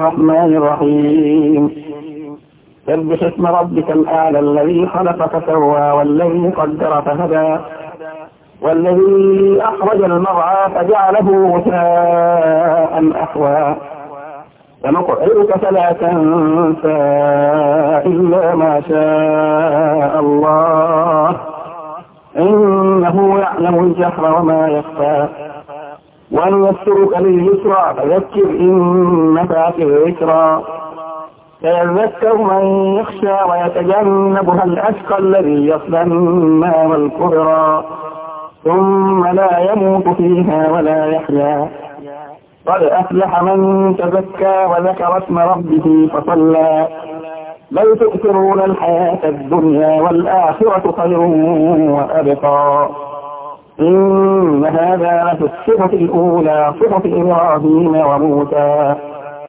الرحمن الرحيم سبح اسم ربك الأعلى الذي خلق فسوى والذي قدر فهدى والذي أخرج المرعى فجعله غثاء أحوى سنقرئك فلا تنسى إلا ما شاء الله إنه يعلم الجهر وما يخفى ونيسرك لليسرى فذكر إن نفعت الذكرى سيذكر من يخشى ويتجنبها الأشقى الذي يصلى النار الكبرى ثم لا يموت فيها ولا يحيا قد أفلح من تزكى وذكر اسم ربه فصلى بل تؤثرون الحياة الدنيا والآخرة خير وأبقى إن هذا لفي الصحف الأولى صحف إبراهيم وموسى